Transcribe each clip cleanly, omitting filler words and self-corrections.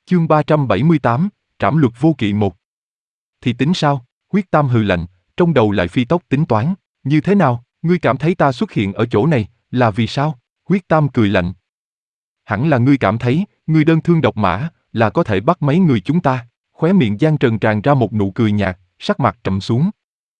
Chương 378, Trảm luật vô kỵ 1. Thì tính sao? Huyết Tam hừ lạnh, trong đầu lại phi tốc tính toán. Như thế nào, ngươi cảm thấy ta xuất hiện ở chỗ này, là vì sao? Huyết Tam cười lạnh. Hẳn là ngươi cảm thấy, ngươi đơn thương độc mã, là có thể bắt mấy người chúng ta. Khóe miệng Giang Trần tràn ra một nụ cười nhạt, sắc mặt trầm xuống.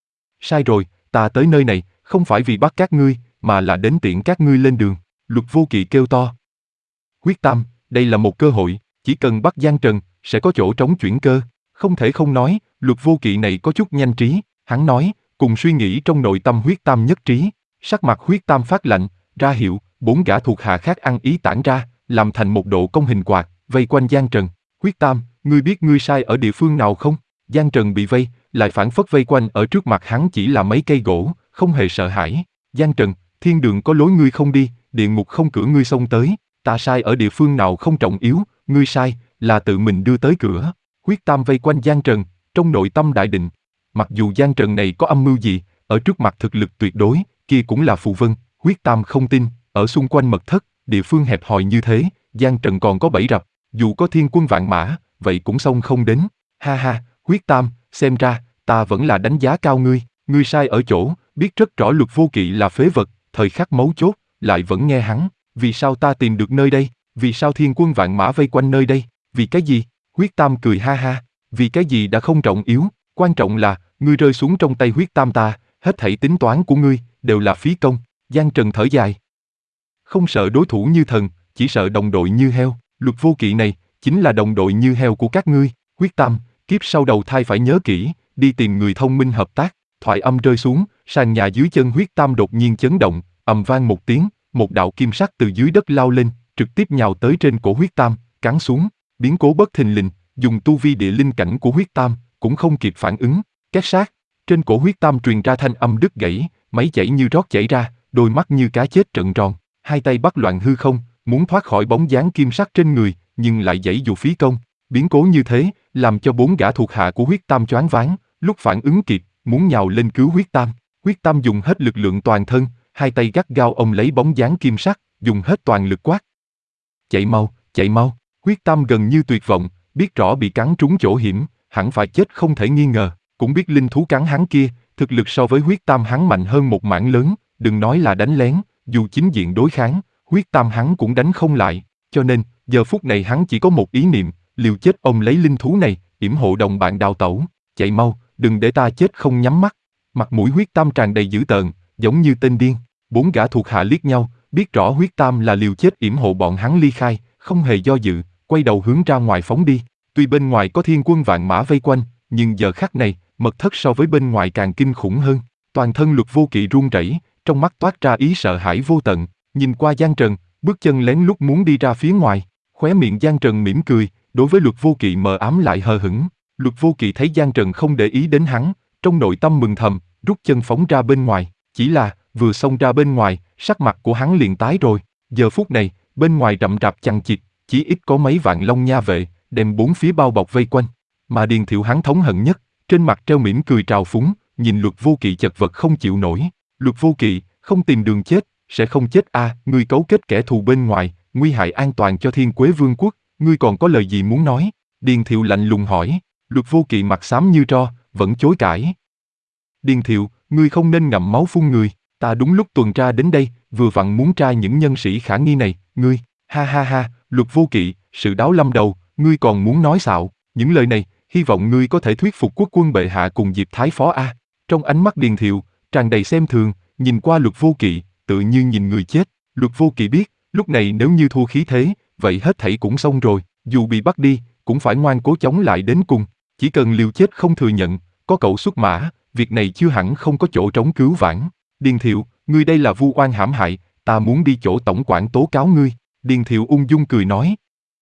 Sai rồi, ta tới nơi này, không phải vì bắt các ngươi, mà là đến tiễn các ngươi lên đường. Luật vô kỵ kêu to. Huyết Tam, đây là một cơ hội, chỉ cần bắt Giang Trần, sẽ có chỗ trống chuyển cơ. Không thể không nói, luật vô kỵ này có chút nhanh trí, hắn nói, cùng suy nghĩ trong nội tâm Huyết Tam nhất trí. Sắc mặt Huyết Tam phát lạnh, ra hiệu, 4 gã thuộc hạ khác ăn ý tản ra, làm thành một độ công hình quạt, vây quanh Giang Trần. Huyết Tam, ngươi biết ngươi sai ở địa phương nào không? Giang Trần bị vây, lại phản phất vây quanh ở trước mặt hắn chỉ là mấy cây gỗ, không hề sợ hãi. Giang Trần, thiên đường có lối ngươi không đi, địa ngục không cửa ngươi xông tới. Ta sai ở địa phương nào không trọng yếu, ngươi sai, là tự mình đưa tới cửa. Huyết Tam vây quanh Giang Trần, trong nội tâm đại định. Mặc dù Giang Trần này có âm mưu gì, ở trước mặt thực lực tuyệt đối, kia cũng là phù vân. Huyết Tam không tin, ở xung quanh mật thất, địa phương hẹp hòi như thế, Giang Trần còn có bẫy rập, dù có thiên quân vạn mã, vậy cũng xông không đến. Ha ha, Huyết Tam, xem ra, ta vẫn là đánh giá cao ngươi, ngươi sai ở chỗ, biết rất rõ luật vô kỵ là phế vật, thời khắc mấu chốt, lại vẫn nghe hắn. Vì sao ta tìm được nơi đây? Vì sao thiên quân vạn mã vây quanh nơi đây? Vì cái gì? Huyết Tam cười ha ha. Vì cái gì đã không trọng yếu, quan trọng là, ngươi rơi xuống trong tay Huyết Tam ta, hết thảy tính toán của ngươi, đều là phí công. Giang Trần thở dài. Không sợ đối thủ như thần, chỉ sợ đồng đội như heo. Luật vô kỵ này, chính là đồng đội như heo của các ngươi. Huyết Tam, kiếp sau đầu thai phải nhớ kỹ, đi tìm người thông minh hợp tác. Thoại âm rơi xuống, sàn nhà dưới chân Huyết Tam đột nhiên chấn động, ầm vang một tiếng. Một đạo kim sắc từ dưới đất lao lên, trực tiếp nhào tới trên cổ Huyết Tam, cắn xuống. Biến cố bất thình lình, dùng tu vi địa linh cảnh của Huyết Tam, cũng không kịp phản ứng. Két sát, trên cổ Huyết Tam truyền ra thanh âm đứt gãy, máy chảy như rót chảy ra, đôi mắt như cá chết trợn tròn, hai tay bắt loạn hư không, muốn thoát khỏi bóng dáng kim sắc trên người, nhưng lại giãy dù phí công. Biến cố như thế, làm cho 4 gã thuộc hạ của Huyết Tam choáng váng, lúc phản ứng kịp, muốn nhào lên cứu Huyết Tam. Huyết Tam dùng hết lực lượng toàn thân, hai tay gắt gao ôm lấy bóng dáng kim sắc, dùng hết toàn lực quát. Chạy mau, chạy mau. Huyết Tam gần như tuyệt vọng, biết rõ bị cắn trúng chỗ hiểm, hẳn phải chết không thể nghi ngờ, cũng biết linh thú cắn hắn kia, thực lực so với Huyết Tam hắn mạnh hơn một mảng lớn, đừng nói là đánh lén, dù chính diện đối kháng, Huyết Tam hắn cũng đánh không lại, cho nên, giờ phút này hắn chỉ có một ý niệm, liều chết ôm lấy linh thú này, yểm hộ đồng bạn đào tẩu. Chạy mau, đừng để ta chết không nhắm mắt. Mặt mũi Huyết Tam tràn đầy dữ tợn, giống như tên điên. 4 gã thuộc hạ liếc nhau, biết rõ Huyết Tam là liều chết yểm hộ bọn hắn ly khai, không hề do dự, quay đầu hướng ra ngoài phóng đi. Tuy bên ngoài có thiên quân vạn mã vây quanh, nhưng giờ khắc này, mật thất so với bên ngoài càng kinh khủng hơn. Toàn thân luật vô kỵ run rẩy, trong mắt toát ra ý sợ hãi vô tận, nhìn qua Giang Trần, bước chân lén lút muốn đi ra phía ngoài. Khóe miệng Giang Trần mỉm cười, đối với luật vô kỵ mờ ám lại hờ hững. Luật vô kỵ thấy Giang Trần không để ý đến hắn, trong nội tâm mừng thầm, rút chân phóng ra bên ngoài. Chỉ là, vừa xông ra bên ngoài, sắc mặt của hắn liền tái rồi. Giờ phút này, bên ngoài rậm rạp chằng chịt, chỉ ít có mấy vạn Long Nha vệ, đem 4 phía bao bọc vây quanh. Mà Điền Thiệu hắn thống hận nhất, trên mặt treo mỉm cười trào phúng, nhìn luật vô kỵ chật vật không chịu nổi. Luật vô kỵ, không tìm đường chết, sẽ không chết à, ngươi cấu kết kẻ thù bên ngoài, nguy hại an toàn cho Thiên Quế Vương quốc, ngươi còn có lời gì muốn nói? Điền Thiệu lạnh lùng hỏi. Luật vô kỵ mặt xám như tro, vẫn chối cãi. Điền Thiệu, ngươi không nên ngậm máu phun người, ta đúng lúc tuần tra đến đây, vừa vặn muốn tra những nhân sĩ khả nghi này, ngươi, ha ha ha, luật vô kỵ, sự đáo lâm đầu, ngươi còn muốn nói xạo, những lời này, hy vọng ngươi có thể thuyết phục quốc quân bệ hạ cùng Diệp Thái Phó a. Trong ánh mắt Điền Thiệu, tràn đầy xem thường, nhìn qua luật vô kỵ, tự như nhìn người chết. Luật vô kỵ biết, lúc này nếu như thua khí thế, vậy hết thảy cũng xong rồi, dù bị bắt đi, cũng phải ngoan cố chống lại đến cùng, chỉ cần liều chết không thừa nhận, có cậu xuất mã, việc này chưa hẳn không có chỗ trống cứu vãn. Điền Thiệu, ngươi đây là vu oan hãm hại, ta muốn đi chỗ tổng quản tố cáo ngươi. Điền Thiệu ung dung cười nói.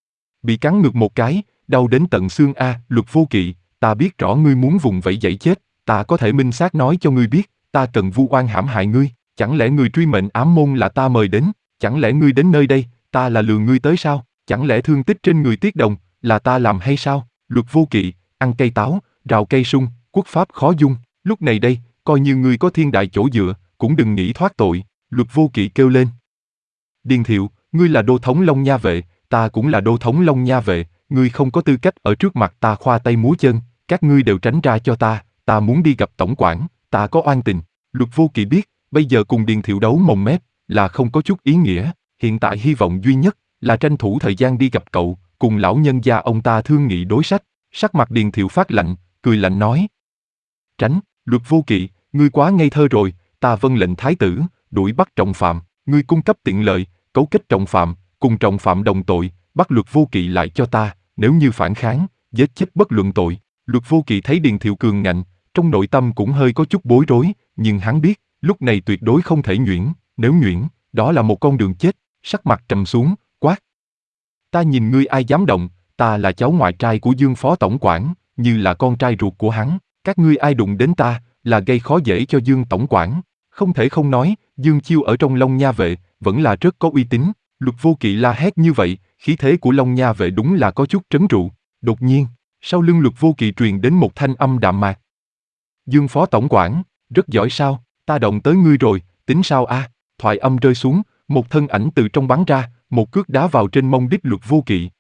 Bị cắn ngược một cái, đau đến tận xương a. Luật vô kỵ, ta biết rõ ngươi muốn vùng vẫy dãy chết, ta có thể minh xác nói cho ngươi biết, ta cần vu oan hãm hại ngươi. Chẳng lẽ người truy mệnh ám môn là ta mời đến? Chẳng lẽ ngươi đến nơi đây, ta là lừa ngươi tới sao? Chẳng lẽ thương tích trên người Tiết Đồng, là ta làm hay sao? Luật vô kỵ, ăn cây táo, rào cây sung, quốc pháp khó dung. Lúc này đây, coi như ngươi có thiên đại chỗ dựa, cũng đừng nghĩ thoát tội. Luật vô kỵ kêu lên. Điền Thiệu, ngươi là đô thống Long Nha vệ, ta cũng là đô thống Long Nha vệ, ngươi không có tư cách ở trước mặt ta khoa tay múa chân, các ngươi đều tránh ra cho ta muốn đi gặp tổng quản, ta có oan tình. Luật Vô Kỵ biết, bây giờ cùng Điền Thiệu đấu mồm mép, là không có chút ý nghĩa, hiện tại hy vọng duy nhất, là tranh thủ thời gian đi gặp cậu, cùng lão nhân gia ông ta thương nghị đối sách. Sắc mặt Điền Thiệu phát lạnh, cười lạnh nói. Tránh, Luật Vô Kỵ, ngươi quá ngây thơ rồi, ta vâng lệnh thái tử, đuổi bắt trọng phạm, ngươi cung cấp tiện lợi, cấu kết trọng phạm, cùng trọng phạm đồng tội, bắt Luật Vô Kỵ lại cho ta, nếu như phản kháng, giết chết bất luận tội. Luật Vô Kỵ thấy Điền Thiệu cường ngạnh, trong nội tâm cũng hơi có chút bối rối, nhưng hắn biết, lúc này tuyệt đối không thể nhuyễn, nếu nhuyễn, đó là một con đường chết. Sắc mặt trầm xuống, quát. Ta nhìn ngươi ai dám động, ta là cháu ngoại trai của Dương Phó Tổng quản, như là con trai ruột của hắn, các ngươi ai đụng đến ta, là gây khó dễ cho Dương Tổng quản. Không thể không nói, Dương Chiêu ở trong Long Nha vệ, vẫn là rất có uy tín. Luật Vô Kỵ la hét như vậy, khí thế của Long Nha vệ đúng là có chút trấn trụ. Đột nhiên, sau lưng Luật Vô Kỵ truyền đến một thanh âm đạm mạc. Dương Phó Tổng quản, rất giỏi sao, ta động tới ngươi rồi, tính sao a? Thoại âm rơi xuống, một thân ảnh từ trong bắn ra, một cước đá vào trên mông đích Luật Vô Kỵ.